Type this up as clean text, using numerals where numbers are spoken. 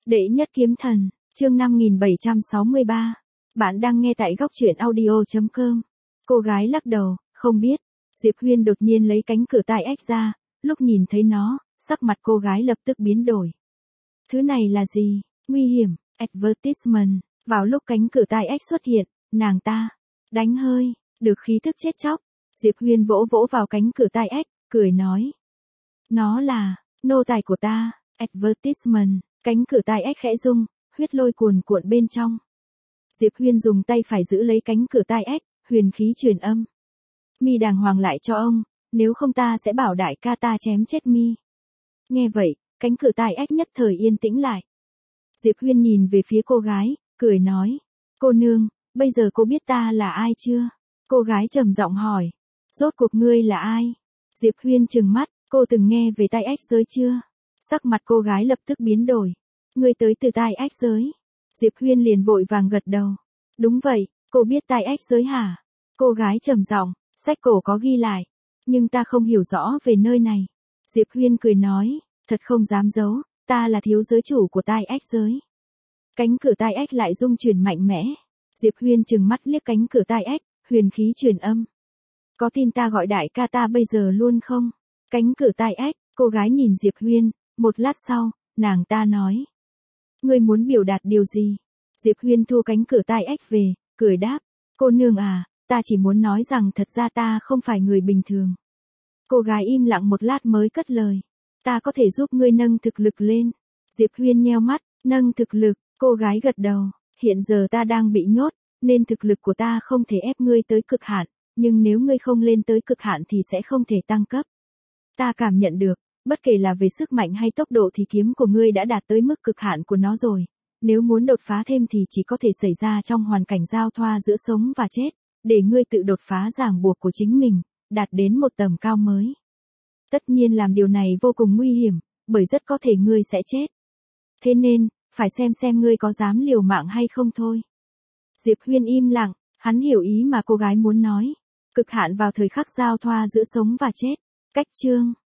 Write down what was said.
Đệ nhất kiếm thần, chương 5763. Bạn đang nghe tại góc truyện audio.com. Cô gái lắc đầu, không biết. Diệp Huyên đột nhiên lấy cánh cửa tai ếch ra, lúc nhìn thấy nó, sắc mặt cô gái lập tức biến đổi. Thứ này là gì? Nguy hiểm, advertisement. Vào lúc cánh cửa tai ếch xuất hiện, nàng ta đánh hơi, được khí thức chết chóc. Diệp Huyên vỗ vỗ vào cánh cửa tai ếch, cười nói. Nó là nô tài của ta, advertisement. Cánh cửa tai ếch khẽ rung, huyết lôi cuồn cuộn bên trong. Diệp Huyên dùng tay phải giữ lấy cánh cửa tai ếch, huyền khí truyền âm. Mi đàng hoàng lại cho ông, nếu không ta sẽ bảo đại ca ta chém chết Mi. Nghe vậy, cánh cửa tai ếch nhất thời yên tĩnh lại. Diệp Huyên nhìn về phía cô gái, cười nói. Cô nương, bây giờ cô biết ta là ai chưa? Cô gái trầm giọng hỏi. Rốt cuộc ngươi là ai? Diệp Huyên trừng mắt, cô từng nghe về tai ếch giới chưa? Sắc mặt cô gái lập tức biến đổi. Ngươi tới từ tai ếch giới. Diệp Huyên liền vội vàng gật đầu. Đúng vậy, cô biết tai ếch giới hả? Cô gái trầm giọng, sách cổ có ghi lại. Nhưng ta không hiểu rõ về nơi này. Diệp Huyên cười nói, thật không dám giấu, ta là thiếu giới chủ của tai ếch giới. Cánh cửa tai ếch lại rung chuyển mạnh mẽ. Diệp Huyên trừng mắt liếc cánh cửa tai ếch, huyền khí truyền âm. Có tin ta gọi đại ca ta bây giờ luôn không? Cánh cửa tai ếch, cô gái nhìn Diệp Huyên, một lát sau, nàng ta nói. Ngươi muốn biểu đạt điều gì? Diệp Huyên thu cánh cửa tai ếch về, cười đáp. Cô nương à, ta chỉ muốn nói rằng thật ra ta không phải người bình thường. Cô gái im lặng một lát mới cất lời. Ta có thể giúp ngươi nâng thực lực lên. Diệp Huyên nheo mắt, nâng thực lực, cô gái gật đầu. Hiện giờ ta đang bị nhốt, nên thực lực của ta không thể ép ngươi tới cực hạn, nhưng nếu ngươi không lên tới cực hạn thì sẽ không thể tăng cấp. Ta cảm nhận được, bất kể là về sức mạnh hay tốc độ thì kiếm của ngươi đã đạt tới mức cực hạn của nó rồi. Nếu muốn đột phá thêm thì chỉ có thể xảy ra trong hoàn cảnh giao thoa giữa sống và chết, để ngươi tự đột phá ràng buộc của chính mình, đạt đến một tầm cao mới. Tất nhiên làm điều này vô cùng nguy hiểm, bởi rất có thể ngươi sẽ chết. Thế nên, phải xem ngươi có dám liều mạng hay không thôi. Diệp Huyên im lặng, hắn hiểu ý mà cô gái muốn nói. Cực hạn vào thời khắc giao thoa giữa sống và chết. Cách chương